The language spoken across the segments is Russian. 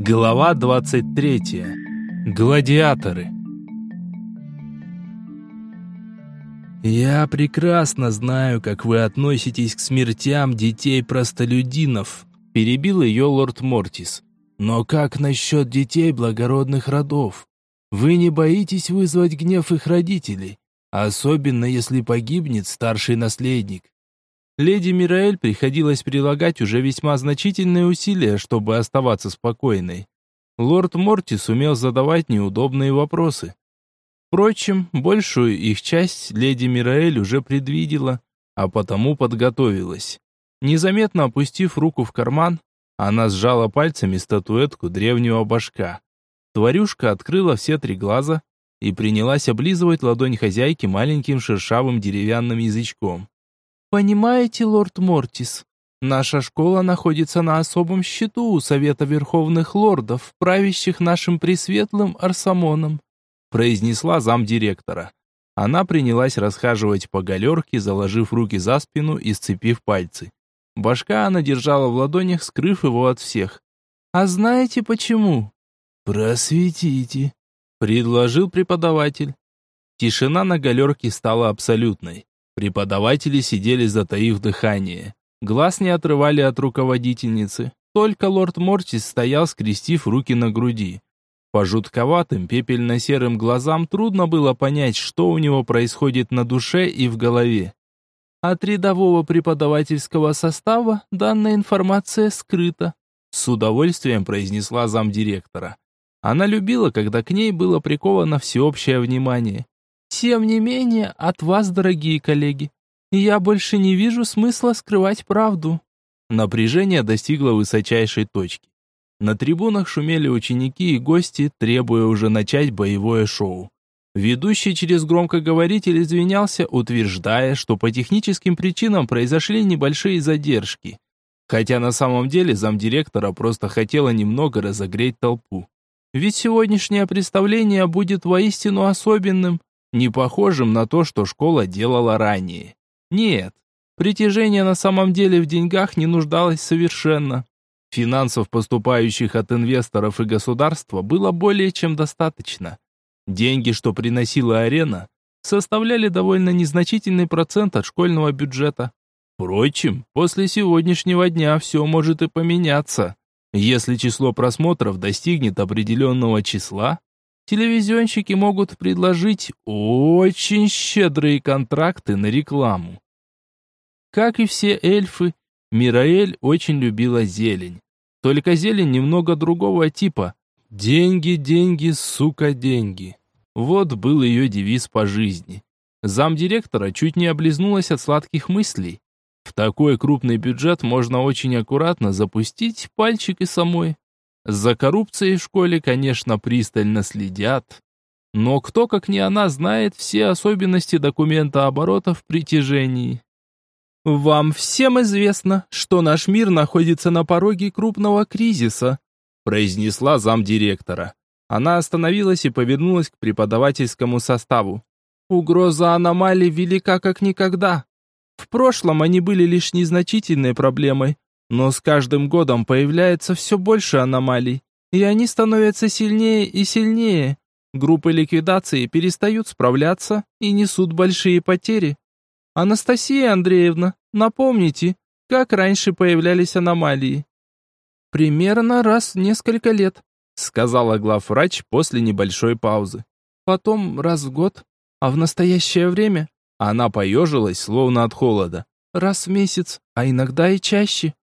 Глава 23. Гладиаторы. «Я прекрасно знаю, как вы относитесь к смертям детей-простолюдинов», перебил ее лорд Мортис. «Но как насчет детей благородных родов? Вы не боитесь вызвать гнев их родителей, особенно если погибнет старший наследник?» Леди Мираэль приходилось прилагать уже весьма значительные усилия, чтобы оставаться спокойной. Лорд Мортис умел задавать неудобные вопросы. Впрочем, большую их часть леди Мираэль уже предвидела, а потому подготовилась. Незаметно опустив руку в карман, она сжала пальцами статуэтку древнего божка. Тварюшка открыла все 3 глаза и принялась облизывать ладонь хозяйки маленьким шершавым деревянным язычком. «Понимаете, лорд Мортис, наша школа находится на особом счету у Совета Верховных Лордов, правящих нашим пресветлым Арсамоном», произнесла замдиректора. Она принялась расхаживать по галерке, заложив руки за спину и сцепив пальцы. Башка она держала в ладонях, скрыв его от всех. «А знаете почему?» «Просветите», — предложил преподаватель. Тишина на галерке стала абсолютной. Преподаватели сидели, затаив дыхание. Глаз не отрывали от руководительницы. Только лорд Мортис стоял, скрестив руки на груди. По жутковатым пепельно-серым глазам трудно было понять, что у него происходит на душе и в голове. От рядового преподавательского состава данная информация скрыта, с удовольствием произнесла замдиректора. Она любила, когда к ней было приковано всеобщее внимание. Тем не менее, от вас, дорогие коллеги, я больше не вижу смысла скрывать правду. Напряжение достигло высочайшей точки. На трибунах шумели ученики и гости, требуя уже начать боевое шоу. Ведущий через громкоговоритель извинялся, утверждая, что по техническим причинам произошли небольшие задержки. Хотя на самом деле замдиректора просто хотела немного разогреть толпу. Ведь сегодняшнее представление будет воистину особенным, не похожим на то, что школа делала ранее. Нет, притяжение на самом деле в деньгах не нуждалось совершенно. Финансов, поступающих от инвесторов и государства, было более чем достаточно. Деньги, что приносила арена, составляли довольно незначительный процент от школьного бюджета. Впрочем, после сегодняшнего дня все может и поменяться. Если число просмотров достигнет определенного числа, телевизионщики могут предложить очень щедрые контракты на рекламу. Как и все эльфы, Мираэль очень любила зелень. Только зелень немного другого типа. «Деньги, деньги, сука, деньги». Вот был ее девиз по жизни. Замдиректора чуть не облизнулась от сладких мыслей. В такой крупный бюджет можно очень аккуратно запустить пальчик и самой. За коррупцией в школе, конечно, пристально следят. Но кто, как не она, знает все особенности документа оборота в притяжении. «Вам всем известно, что наш мир находится на пороге крупного кризиса», произнесла замдиректора. Она остановилась и повернулась к преподавательскому составу. «Угроза аномалий велика как никогда. В прошлом они были лишь незначительной проблемой, но с каждым годом появляется все больше аномалий, и они становятся сильнее и сильнее. Группы ликвидации перестают справляться и несут большие потери. Анастасия Андреевна, напомните, как раньше появлялись аномалии?» «Примерно раз в несколько лет», сказала главврач после небольшой паузы. «Потом раз в год, а в настоящее время...» Она поежилась, словно от холода. «Раз в месяц, а иногда и чаще».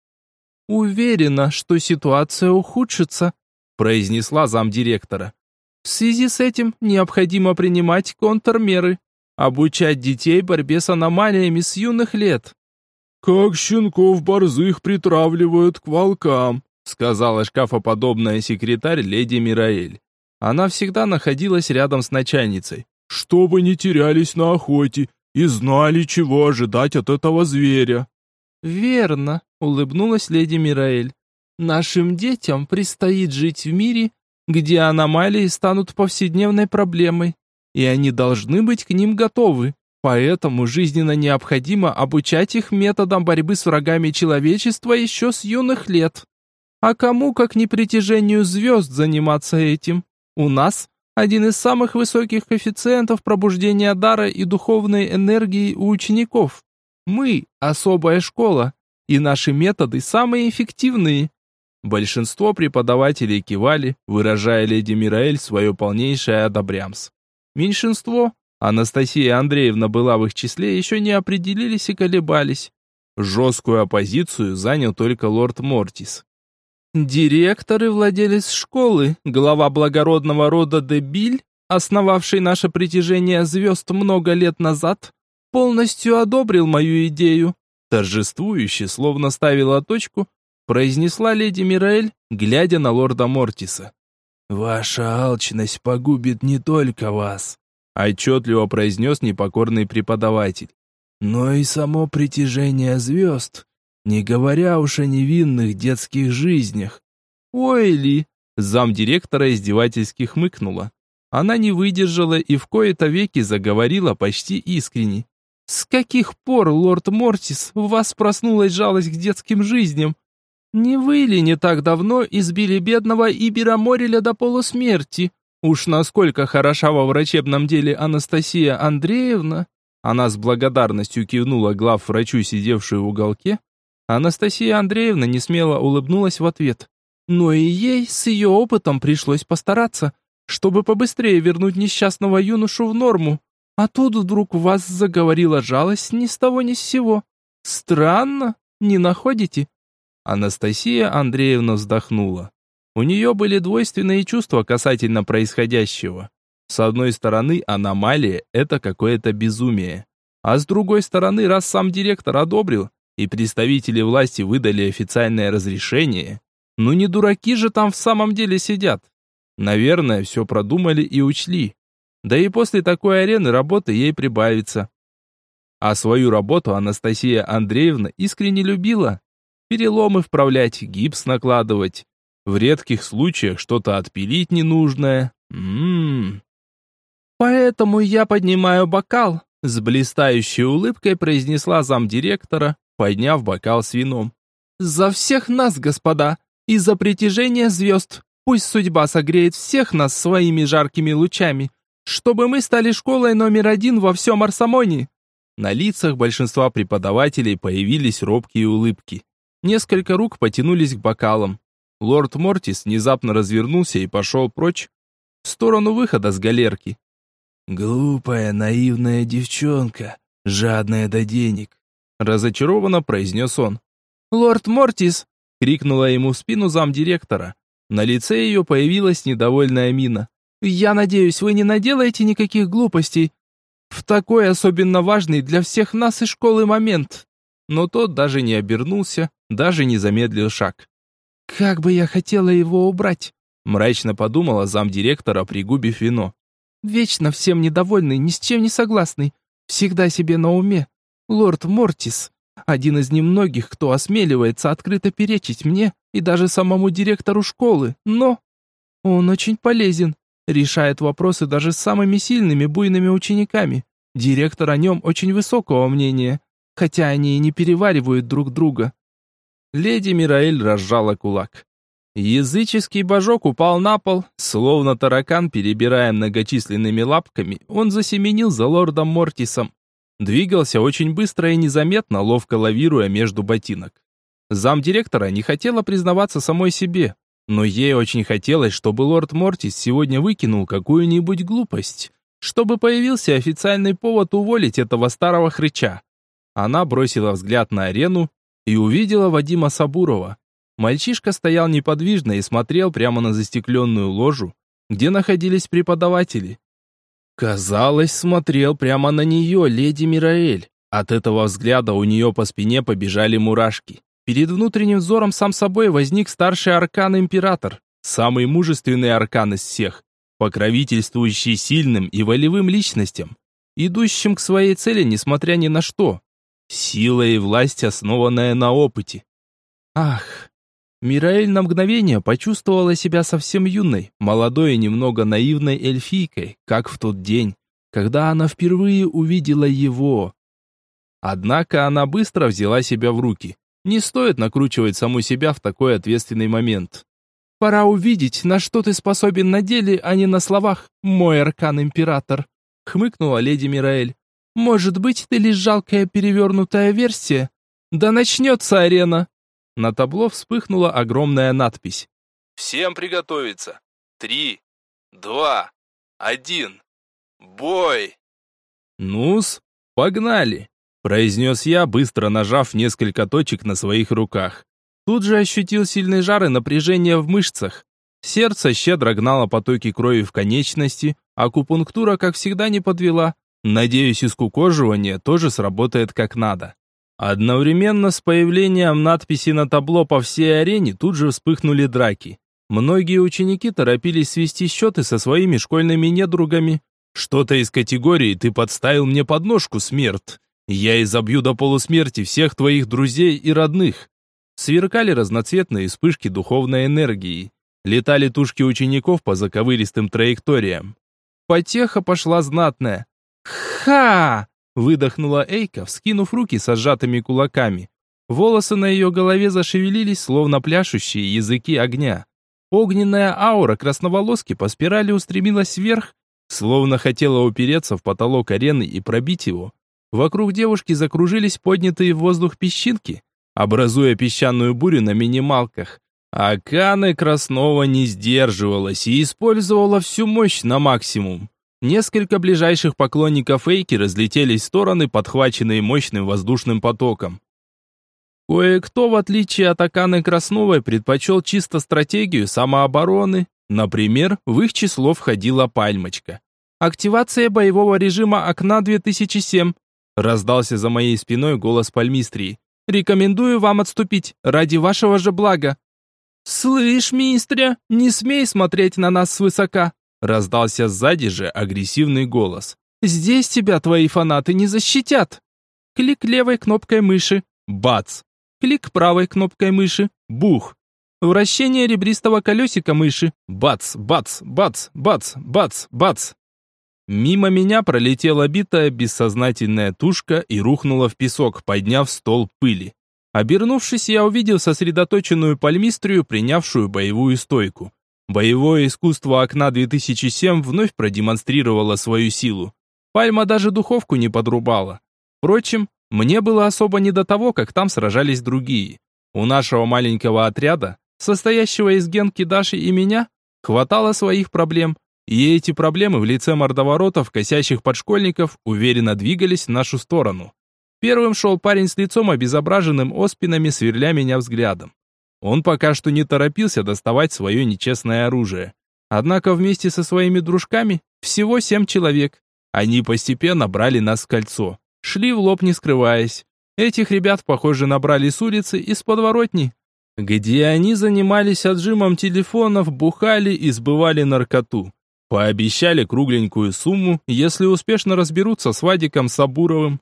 «Уверена, что ситуация ухудшится», произнесла замдиректора. «В связи с этим необходимо принимать контрмеры, обучать детей борьбе с аномалиями с юных лет». «Как щенков борзых притравливают к волкам», сказала шкафоподобная секретарь леди Мираэль. Она всегда находилась рядом с начальницей. «Чтобы не терялись на охоте и знали, чего ожидать от этого зверя». «Верно», — улыбнулась леди Мираэль. «Нашим детям предстоит жить в мире, где аномалии станут повседневной проблемой, и они должны быть к ним готовы. Поэтому жизненно необходимо обучать их методам борьбы с врагами человечества еще с юных лет». А кому, как не притяжению звезд, заниматься этим? У нас один из самых высоких коэффициентов пробуждения дара и духовной энергии у учеников. Мы – особая школа, и наши методы самые эффективные». Большинство преподавателей кивали, выражая леди Мираэль свое полнейшее одобрямс. Меньшинство, Анастасия Андреевна была в их числе, еще не определились и колебались. Жесткую оппозицию занял только лорд Мортис. Директор и владелец школы, глава благородного рода де Биль, основавший наше притяжение звезд много лет назад, полностью одобрил мою идею. Торжествующе, словно ставила точку, произнесла леди Мираэль, глядя на лорда Мортиса. «Ваша алчность погубит не только вас», отчетливо произнес непокорный преподаватель, «но и само притяжение звезд, не говоря уж о невинных детских жизнях». «Ой, Ли!» Замдиректора издевательски хмыкнула. Она не выдержала и в кои-то веки заговорила почти искренне. «С каких пор, лорд Мортис, у вас проснулась жалость к детским жизням? Не вы ли не так давно избили бедного Ибера Мореля до полусмерти? Уж насколько хороша во врачебном деле Анастасия Андреевна!» Она с благодарностью кивнула главврачу, сидевшую в уголке. Анастасия Андреевна несмело улыбнулась в ответ. Но и ей с ее опытом пришлось постараться, чтобы побыстрее вернуть несчастного юношу в норму. А тут вдруг в вас заговорила жалость ни с того ни с сего. Странно, не находите?» Анастасия Андреевна вздохнула. У нее были двойственные чувства касательно происходящего. С одной стороны, аномалия – это какое-то безумие. А с другой стороны, раз сам директор одобрил, и представители власти выдали официальное разрешение, ну не дураки же там в самом деле сидят. Наверное, все продумали и учли. Да и после такой арены работы ей прибавится. А свою работу Анастасия Андреевна искренне любила. Переломы вправлять, гипс накладывать. В редких случаях что-то отпилить ненужное. «Поэтому я поднимаю бокал», с блистающей улыбкой произнесла замдиректора, подняв бокал с вином. «За всех нас, господа, и за притяжение звезд. Пусть судьба согреет всех нас своими жаркими лучами, чтобы мы стали школой номер 1 во всем Арсамоне». На лицах большинства преподавателей появились робкие улыбки. Несколько рук потянулись к бокалам. Лорд Мортис внезапно развернулся и пошел прочь, в сторону выхода с галерки. «Глупая, наивная девчонка, жадная до денег», разочарованно произнес он. «Лорд Мортис!» — крикнула ему в спину замдиректора. На лице ее появилась недовольная мина. «Я надеюсь, вы не наделаете никаких глупостей в такой особенно важный для всех нас и школы момент». Но тот даже не обернулся, даже не замедлил шаг. «Как бы я хотела его убрать», — мрачно подумала замдиректора, пригубив вино. «Вечно всем недовольный, ни с чем не согласный, всегда себе на уме. Лорд Мортис, один из немногих, кто осмеливается открыто перечить мне и даже самому директору школы, но он очень полезен, решает вопросы даже с самыми сильными буйными учениками. Директор о нем очень высокого мнения, хотя они и не переваривают друг друга». Леди Мираэль разжала кулак. Языческий божок упал на пол, словно таракан, перебирая многочисленными лапками, он засеменил за лордом Мортисом. Двигался очень быстро и незаметно, ловко лавируя между ботинок. Замдиректора не хотела признаваться самой себе, но ей очень хотелось, чтобы лорд Мортис сегодня выкинул какую-нибудь глупость, чтобы появился официальный повод уволить этого старого хрыча. Она бросила взгляд на арену и увидела Вадима Сабурова. Мальчишка стоял неподвижно и смотрел прямо на застекленную ложу, где находились преподаватели. Казалось, смотрел прямо на нее леди Мираэль. От этого взгляда у нее по спине побежали мурашки. Перед внутренним взором сам собой возник старший аркан-император, самый мужественный аркан из всех, покровительствующий сильным и волевым личностям, идущим к своей цели несмотря ни на что. Сила и власть, основанная на опыте. Ах! Мираэль на мгновение почувствовала себя совсем юной, молодой и немного наивной эльфийкой, как в тот день, когда она впервые увидела его. Однако она быстро взяла себя в руки. Не стоит накручивать саму себя в такой ответственный момент. «Пора увидеть, на что ты способен на деле, а не на словах, мой аркан-император», хмыкнула леди Мираэль. «Может быть, ты лишь жалкая перевернутая версия? Да начнется арена!» На табло вспыхнула огромная надпись. «Всем приготовиться! 3, 2, 1, бой!» «Ну-с, погнали!» произнес я, быстро нажав несколько точек на своих руках. Тут же ощутил сильный жар и напряжение в мышцах. Сердце щедро гнало потоки крови в конечности, акупунктура, как всегда, не подвела. Надеюсь, и скукоживание тоже сработает как надо. Одновременно с появлением надписи на табло по всей арене тут же вспыхнули драки. Многие ученики торопились свести счеты со своими школьными недругами. Что-то из категории «ты подставил мне подножку, смерть». Я изобью до полусмерти всех твоих друзей и родных. Сверкали разноцветные вспышки духовной энергии. Летали тушки учеников по заковыристым траекториям. Потеха пошла знатная. «Ха!» — выдохнула Эйка, вскинув руки со сжатыми кулаками. Волосы на ее голове зашевелились, словно пляшущие языки огня. Огненная аура красноволоски по спирали устремилась вверх, словно хотела упереться в потолок арены и пробить его. Вокруг девушки закружились поднятые в воздух песчинки, образуя песчаную бурю на минималках. А Кане Краснова не сдерживалась и использовала всю мощь на максимум. Несколько ближайших поклонников Эйки разлетелись в стороны, подхваченные мощным воздушным потоком. Кое-кто, в отличие от Аканы Красновой, предпочел чисто стратегию самообороны. Например, в их число входила Пальмочка. «Активация боевого режима окна 2007», раздался за моей спиной голос Пальмистрии. «Рекомендую вам отступить, ради вашего же блага». «Слышь, мистря, не смей смотреть на нас свысока», раздался сзади же агрессивный голос. «Здесь тебя твои фанаты не защитят». Клик левой кнопкой мыши. Бац. Клик правой кнопкой мыши. Бух. Вращение ребристого колесика мыши. Бац, бац, бац, бац, бац, бац. Мимо меня пролетела битая бессознательная тушка и рухнула в песок, подняв столб пыли. Обернувшись, я увидел сосредоточенную пальмистрию, принявшую боевую стойку. Боевое искусство окна 2007 вновь продемонстрировало свою силу. Пальма даже духовку не подрубала. Впрочем, мне было особо не до того, как там сражались другие. У нашего маленького отряда, состоящего из Генки, Даши и меня, хватало своих проблем. И эти проблемы в лице мордоворотов, косящих подшкольников, уверенно двигались в нашу сторону. Первым шел парень с лицом обезображенным оспинами, сверля меня взглядом. Он пока что не торопился доставать свое нечестное оружие. Однако вместе со своими дружками всего 7 человек. Они постепенно брали нас в кольцо. Шли в лоб, не скрываясь. Этих ребят, похоже, набрали с улицы, из подворотни, где они занимались отжимом телефонов, бухали и сбывали наркоту. Пообещали кругленькую сумму, если успешно разберутся с Вадиком Сабуровым.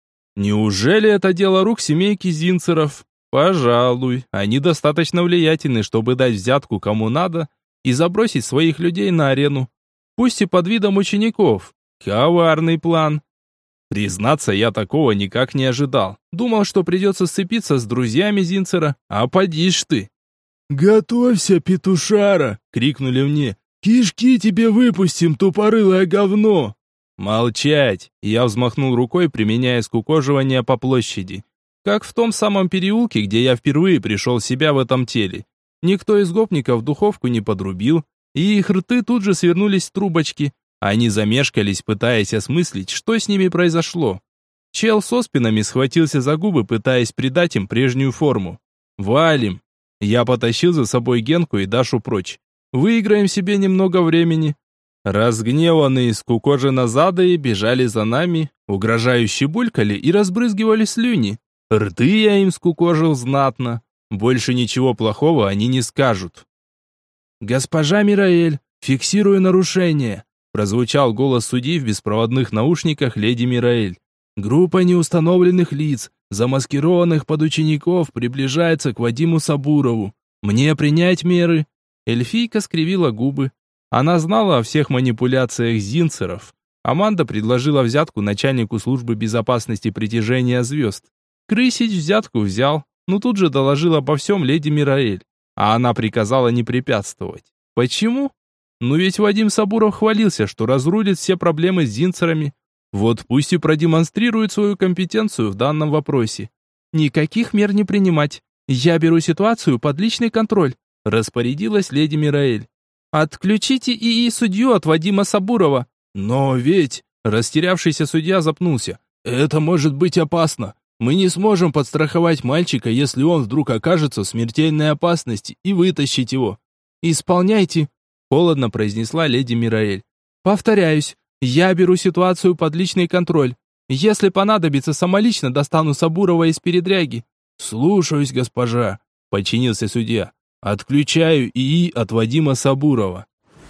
Неужели это дело рук семейки Зинцеров? Пожалуй, они достаточно влиятельны, чтобы дать взятку кому надо и забросить своих людей на арену. Пусть и под видом учеников. Коварный план. Признаться, я такого никак не ожидал. Думал, что придется сцепиться с друзьями Зинцера, а поди ж ты. «Готовься, петушара!» — крикнули мне. «Кишки тебе выпустим, тупорылое говно!» «Молчать!» — я взмахнул рукой, применяя скукоживание по площади. Как в том самом переулке, где я впервые пришел в себя в этом теле. Никто из гопников духовку не подрубил, и их рты тут же свернулись в трубочки. Они замешкались, пытаясь осмыслить, что с ними произошло. Чел со спинами схватился за губы, пытаясь придать им прежнюю форму. «Валим!» Я потащил за собой Генку и Дашу прочь. «Выиграем себе немного времени». Разгневанные скукоженозадые бежали за нами, угрожающе булькали и разбрызгивали слюни. Рты я им скукожил знатно. Больше ничего плохого они не скажут. «Госпожа Мираэль, фиксирую нарушение», прозвучал голос судьи в беспроводных наушниках леди Мираэль. «Группа неустановленных лиц, замаскированных под учеников, приближается к Вадиму Сабурову. Мне принять меры?» Эльфийка скривила губы. Она знала о всех манипуляциях Зинцеров. Аманда предложила взятку начальнику службы безопасности притяжения звезд. Крысич взятку взял, но тут же доложил обо всем леди Мираэль, а она приказала не препятствовать. Почему? Ну ведь Вадим Сабуров хвалился, что разрулит все проблемы с зинцерами. Вот пусть и продемонстрирует свою компетенцию в данном вопросе. Никаких мер не принимать. Я беру ситуацию под личный контроль, распорядилась леди Мираэль. Отключите ИИ судью от Вадима Сабурова. Но ведь, растерявшийся судья запнулся. Это может быть опасно. Мы не сможем подстраховать мальчика, если он вдруг окажется в смертельной опасности, и вытащить его. Исполняйте, холодно произнесла леди Мираэль. Повторяюсь, я беру ситуацию под личный контроль. Если понадобится, самолично достану Сабурова из передряги. Слушаюсь, госпожа, подчинился судья. Отключаю ИИ от Вадима Сабурова.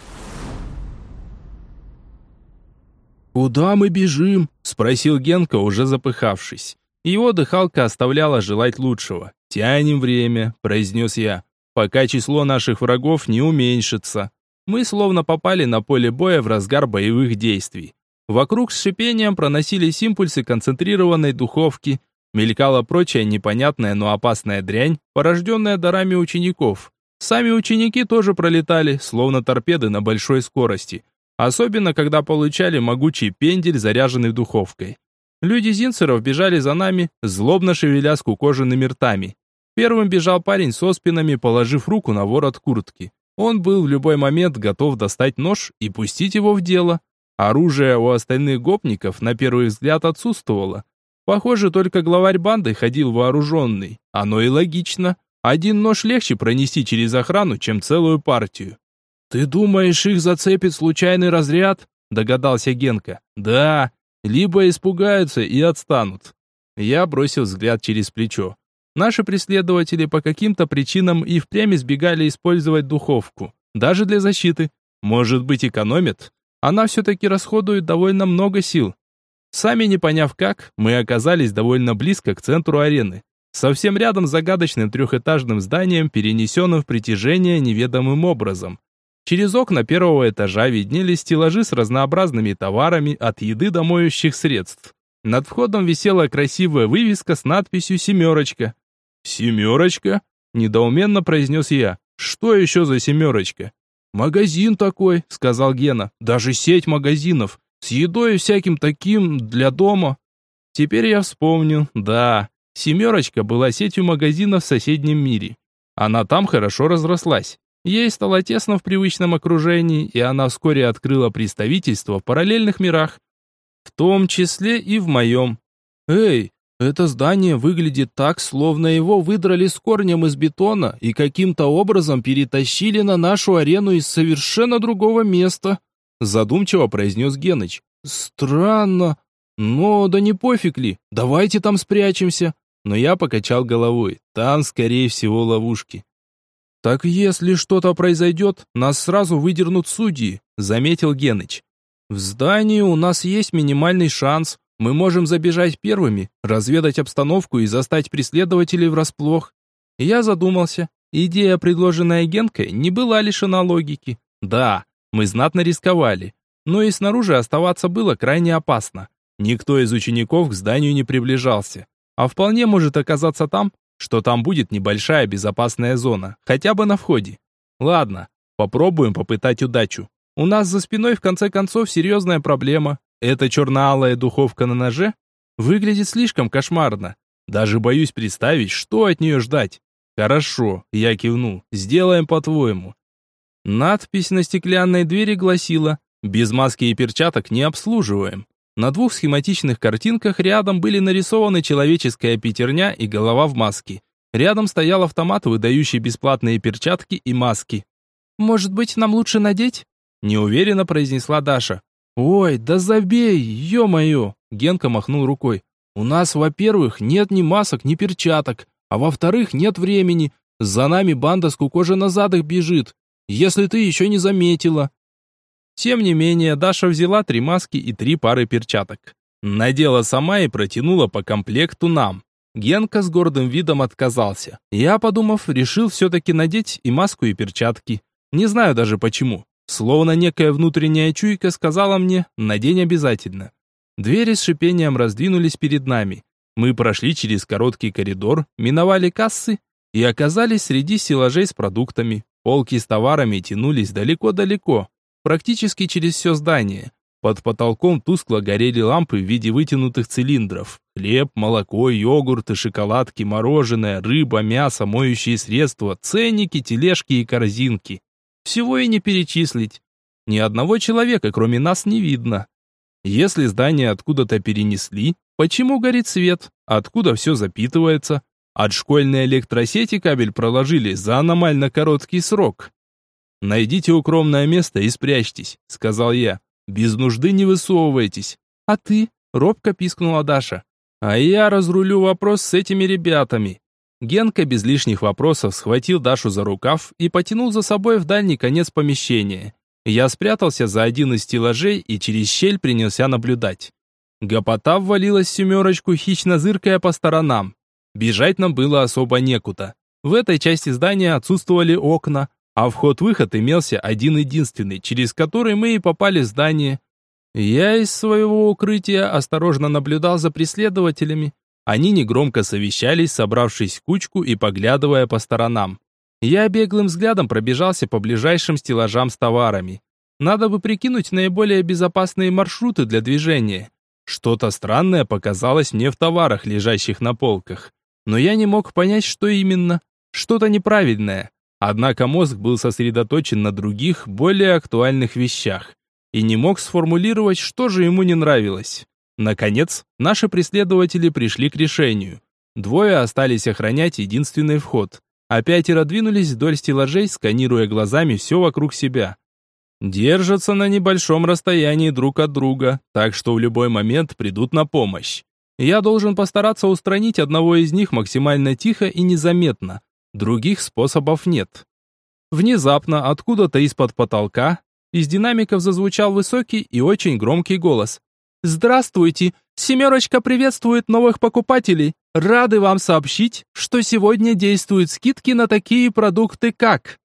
«Куда мы бежим?» – спросил Генка, уже запыхавшись. Его дыхалка оставляла желать лучшего. «Тянем время», – произнес я, – «пока число наших врагов не уменьшится». Мы словно попали на поле боя в разгар боевых действий. Вокруг с шипением проносились импульсы концентрированной духовки, мелькала прочая непонятная, но опасная дрянь, порожденная дарами учеников. Сами ученики тоже пролетали, словно торпеды на большой скорости. Особенно, когда получали могучий пендель, заряженный духовкой. Люди Зинцеров бежали за нами, злобно шевеля скукоженными ртами. Первым бежал парень со спинами, положив руку на ворот куртки. Он был в любой момент готов достать нож и пустить его в дело. Оружие у остальных гопников на первый взгляд отсутствовало. Похоже, только главарь банды ходил вооруженный. Оно и логично. Один нож легче пронести через охрану, чем целую партию. «Ты думаешь, их зацепит случайный разряд?» – догадался Генка. «Да, либо испугаются и отстанут». Я бросил взгляд через плечо. Наши преследователи по каким-то причинам и впрямь избегали использовать духовку. Даже для защиты. Может быть, экономят? Она все-таки расходует довольно много сил. Сами не поняв как, мы оказались довольно близко к центру арены. Совсем рядом с загадочным трехэтажным зданием, перенесенным в притяжение неведомым образом. Через окна первого этажа виднелись стеллажи с разнообразными товарами от еды до моющих средств. Над входом висела красивая вывеска с надписью «Семерочка». «Семерочка?» – недоуменно произнес я. «Что еще за семерочка?» «Магазин такой», – сказал Гена. «Даже сеть магазинов. С едой и всяким таким для дома». Теперь я вспомнил. Да, «Семерочка» была сетью магазинов в соседнем мире. Она там хорошо разрослась. Ей стало тесно в привычном окружении, и она вскоре открыла представительство в параллельных мирах. В том числе и в моем. «Эй, это здание выглядит так, словно его выдрали с корнем из бетона и каким-то образом перетащили на нашу арену из совершенно другого места», задумчиво произнес Геныч. «Странно. Но да не пофиг ли, давайте там спрячемся». Но я покачал головой. Там, скорее всего, ловушки. «Так если что-то произойдет, нас сразу выдернут судьи», заметил Геныч. «В здании у нас есть минимальный шанс. Мы можем забежать первыми, разведать обстановку и застать преследователей врасплох». Я задумался. Идея, предложенная Генкой, не была лишена логики. Да, мы знатно рисковали, но и снаружи оставаться было крайне опасно. Никто из учеников к зданию не приближался. А вполне может оказаться что там будет небольшая безопасная зона, хотя бы на входе. Ладно, попробуем попытать удачу. У нас за спиной в конце концов серьезная проблема. Эта черно-алая духовка на ноже выглядит слишком кошмарно. Даже боюсь представить, что от нее ждать. Хорошо, я кивнул, сделаем по-твоему. Надпись на стеклянной двери гласила: «Без маски и перчаток не обслуживаем». На двух схематичных картинках рядом были нарисованы человеческая пятерня и голова в маске. Рядом стоял автомат, выдающий бесплатные перчатки и маски. «Может быть, нам лучше надеть?» неуверенно произнесла Даша. «Ой, да забей, ё-моё!» Генка махнул рукой. «У нас, во-первых, нет ни масок, ни перчаток, а во-вторых, нет времени. За нами банда скукоженнозадых бежит, если ты еще не заметила». Тем не менее, Даша взяла 3 маски и 3 пары перчаток. Надела сама и протянула по комплекту нам. Генка с гордым видом отказался. Я, подумав, решил все-таки надеть и маску, и перчатки. Не знаю даже почему. Словно некая внутренняя чуйка сказала мне: надень обязательно. Двери с шипением раздвинулись перед нами. Мы прошли через короткий коридор, миновали кассы и оказались среди стеллажей с продуктами. Полки с товарами тянулись далеко-далеко, практически через все здание. Под потолком тускло горели лампы в виде вытянутых цилиндров. Хлеб, молоко, йогурты, шоколадки, мороженое, рыба, мясо, моющие средства, ценники, тележки и корзинки. Всего и не перечислить. Ни одного человека, кроме нас, не видно. Если здание откуда-то перенесли, почему горит свет? Откуда все запитывается? От школьной электросети кабель проложили за аномально короткий срок. «Найдите укромное место и спрячьтесь», — сказал я. «Без нужды не высовывайтесь». «А ты?» — робко пискнула Даша. «А я разрулю вопрос с этими ребятами». Генка без лишних вопросов схватил Дашу за рукав и потянул за собой в дальний конец помещения. Я спрятался за один из стеллажей и через щель принялся наблюдать. Гопота ввалилась в семерочку, хищно зыркая по сторонам. Бежать нам было особо некуда. В этой части здания отсутствовали окна, а вход-выход имелся один-единственный, через который мы и попали в здание. Я из своего укрытия осторожно наблюдал за преследователями. Они негромко совещались, собравшись в кучку и поглядывая по сторонам. Я беглым взглядом пробежался по ближайшим стеллажам с товарами. Надо бы прикинуть наиболее безопасные маршруты для движения. Что-то странное показалось мне в товарах, лежащих на полках. Но я не мог понять, что именно. Что-то неправильное. Однако мозг был сосредоточен на других, более актуальных вещах. И не мог сформулировать, что же ему не нравилось. Наконец, наши преследователи пришли к решению. Двое остались охранять единственный вход, а 5 двинулись вдоль стеллажей, сканируя глазами все вокруг себя. Держатся на небольшом расстоянии друг от друга, так что в любой момент придут на помощь. Я должен постараться устранить одного из них максимально тихо и незаметно. Других способов нет. Внезапно, откуда-то из-под потолка, из динамиков зазвучал высокий и очень громкий голос. «Здравствуйте! Семерочка приветствует новых покупателей! Рады вам сообщить, что сегодня действуют скидки на такие продукты, как...»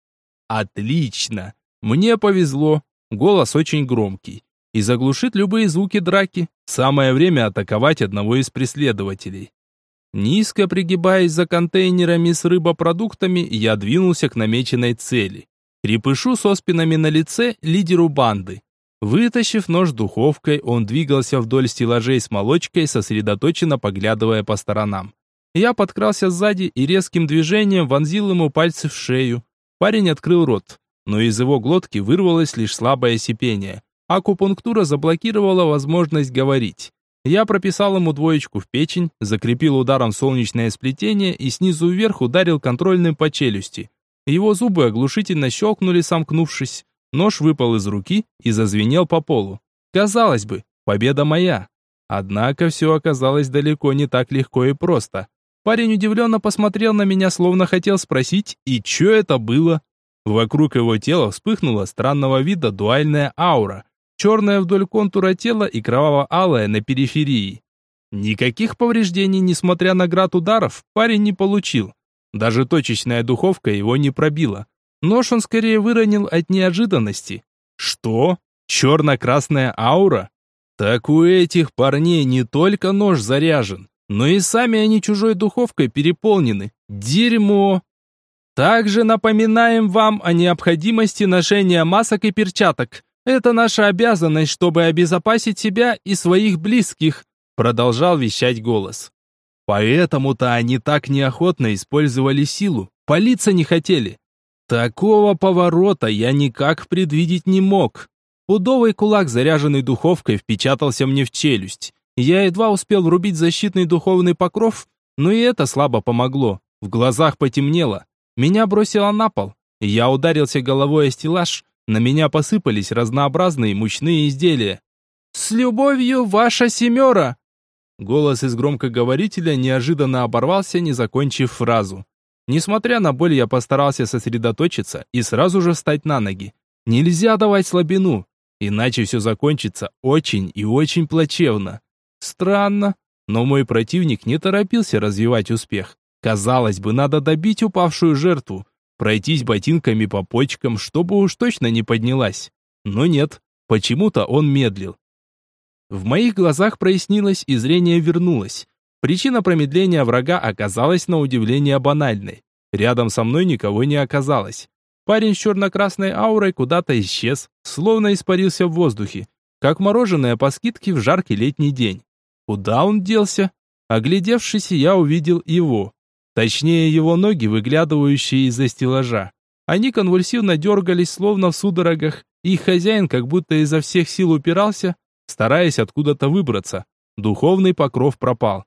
«Отлично! Мне повезло!» Голос очень громкий и заглушит любые звуки драки. Самое время атаковать одного из преследователей. Низко пригибаясь за контейнерами с рыбопродуктами, я двинулся к намеченной цели. Крепышу со спинами на лице, лидеру банды. Вытащив нож духовкой, он двигался вдоль стеллажей с молочкой, сосредоточенно поглядывая по сторонам. Я подкрался сзади и резким движением вонзил ему пальцы в шею. Парень открыл рот, но из его глотки вырвалось лишь слабое сипение. Акупунктура заблокировала возможность говорить. Я прописал ему 2 в печень, закрепил ударом солнечное сплетение и снизу вверх ударил контрольным по челюсти. Его зубы оглушительно щелкнули, сомкнувшись. Нож выпал из руки и зазвенел по полу. Казалось бы, победа моя. Однако все оказалось далеко не так легко и просто. Парень удивленно посмотрел на меня, словно хотел спросить, и что это было? Вокруг его тела вспыхнула странного вида дуальная аура, черная вдоль контура тела и кроваво-алая на периферии. Никаких повреждений, несмотря на град ударов, парень не получил. Даже точечная духовка его не пробила. Нож он скорее выронил от неожиданности. Что? Черно-красная аура? Так у этих парней не только нож заряжен, но и сами они чужой духовкой переполнены. Дерьмо! Также напоминаем вам о необходимости ношения масок и перчаток. Это наша обязанность, чтобы обезопасить себя и своих близких, продолжал вещать голос. Поэтому-то они так неохотно использовали силу, палиться не хотели. Такого поворота я никак предвидеть не мог. Пудовый кулак, заряженный духовкой, впечатался мне в челюсть. Я едва успел врубить защитный духовный покров, но и это слабо помогло. В глазах потемнело. Меня бросило на пол. Я ударился головой о стеллаж. На меня посыпались разнообразные мучные изделия. «С любовью, ваша Семера!» Голос из громкоговорителя неожиданно оборвался, не закончив фразу. Несмотря на боль, я постарался сосредоточиться и сразу же встать на ноги. Нельзя давать слабину, иначе все закончится очень и очень плачевно. Странно, но мой противник не торопился развивать успех. Казалось бы, надо добить упавшую жертву, пройтись ботинками по почкам, чтобы уж точно не поднялась. Но нет, почему-то он медлил. В моих глазах прояснилось и зрение вернулось. Причина промедления врага оказалась на удивление банальной. Рядом со мной никого не оказалось. Парень с черно-красной аурой куда-то исчез, словно испарился в воздухе, как мороженое по скидке в жаркий летний день. Куда он делся? Оглядевшись, я увидел его. Точнее, его ноги, выглядывающие из-за стеллажа. Они конвульсивно дергались, словно в судорогах, и их хозяин как будто изо всех сил упирался, стараясь откуда-то выбраться. Духовный покров пропал.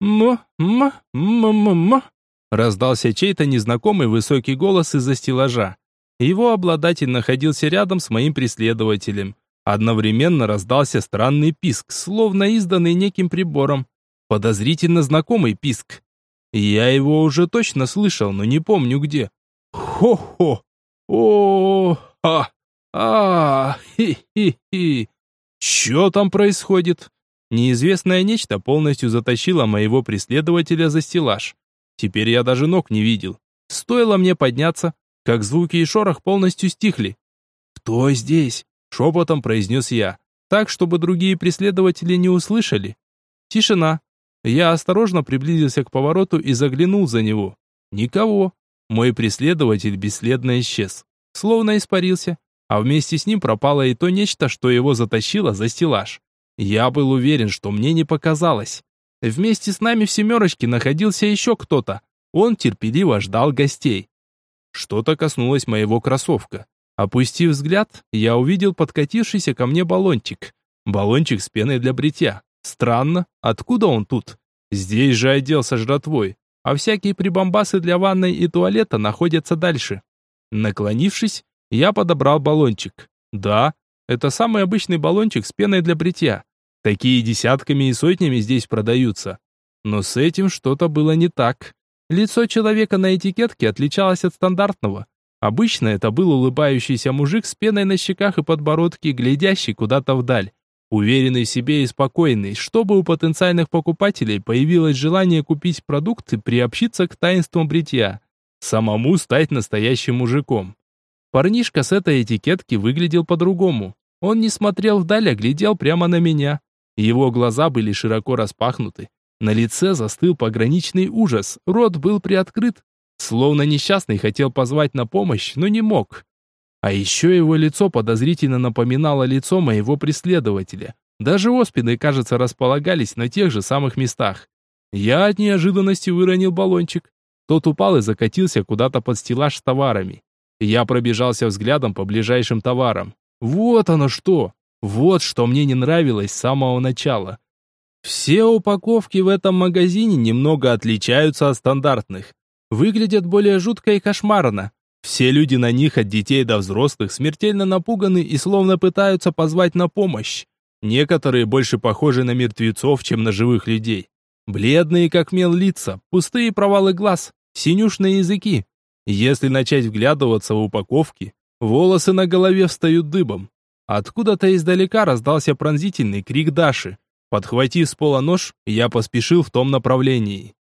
Раздался чей-то незнакомый высокий голос из-за стеллажа. Его обладатель находился рядом с моим преследователем. Одновременно раздался странный писк, словно изданный неким прибором. Подозрительно знакомый писк. Я его уже точно слышал, но не помню где. Хо-хо! Хи-хи-хи! Чё там происходит? Неизвестное нечто полностью затащило моего преследователя за стеллаж. Теперь я даже ног не видел. Стоило мне подняться, как звуки и шорох полностью стихли. «Кто здесь?» — шепотом произнес я, так, чтобы другие преследователи не услышали. Тишина. Я осторожно приблизился к повороту и заглянул за него. Никого. Мой преследователь бесследно исчез, словно испарился, а вместе с ним пропало и то нечто, что его затащило за стеллаж. Я был уверен, что мне не показалось. Вместе с нами в семерочке находился еще кто-то. Он терпеливо ждал гостей. Что-то коснулось моего кроссовка. Опустив взгляд, я увидел подкатившийся ко мне баллончик. Баллончик с пеной для бритья. Странно, откуда он тут? Здесь же отдел со жратвой, а всякие прибамбасы для ванной и туалета находятся дальше. Наклонившись, я подобрал баллончик. Да, это самый обычный баллончик с пеной для бритья. Такие десятками и сотнями здесь продаются. Но с этим что-то было не так. Лицо человека на этикетке отличалось от стандартного. Обычно это был улыбающийся мужик с пеной на щеках и подбородке, глядящий куда-то вдаль. Уверенный в себе и спокойный, чтобы у потенциальных покупателей появилось желание купить продукты, приобщиться к таинствам бритья. Самому стать настоящим мужиком. Парнишка с этой этикетки выглядел по-другому. Он не смотрел вдаль, а глядел прямо на меня. Его глаза были широко распахнуты. На лице застыл пограничный ужас, рот был приоткрыт, словно несчастный хотел позвать на помощь, но не мог. А еще его лицо подозрительно напоминало лицо моего преследователя. Даже оспины, кажется, располагались на тех же самых местах. Я от неожиданности выронил баллончик. Тот упал и закатился куда-то под стеллаж с товарами. Я пробежался взглядом по ближайшим товарам. Вот оно что! Вот что мне не нравилось с самого начала. Все упаковки в этом магазине немного отличаются от стандартных. Выглядят более жутко и кошмарно. Все люди на них, от детей до взрослых, смертельно напуганы и словно пытаются позвать на помощь. Некоторые больше похожи на мертвецов, чем на живых людей. Бледные, как мел, лица, пустые провалы глаз, синюшные языки. Если начать вглядываться в упаковки, волосы на голове встают дыбом. Откуда-то издалека раздался пронзительный крик Даши. Подхватив с пола нож, я поспешил в том направлении.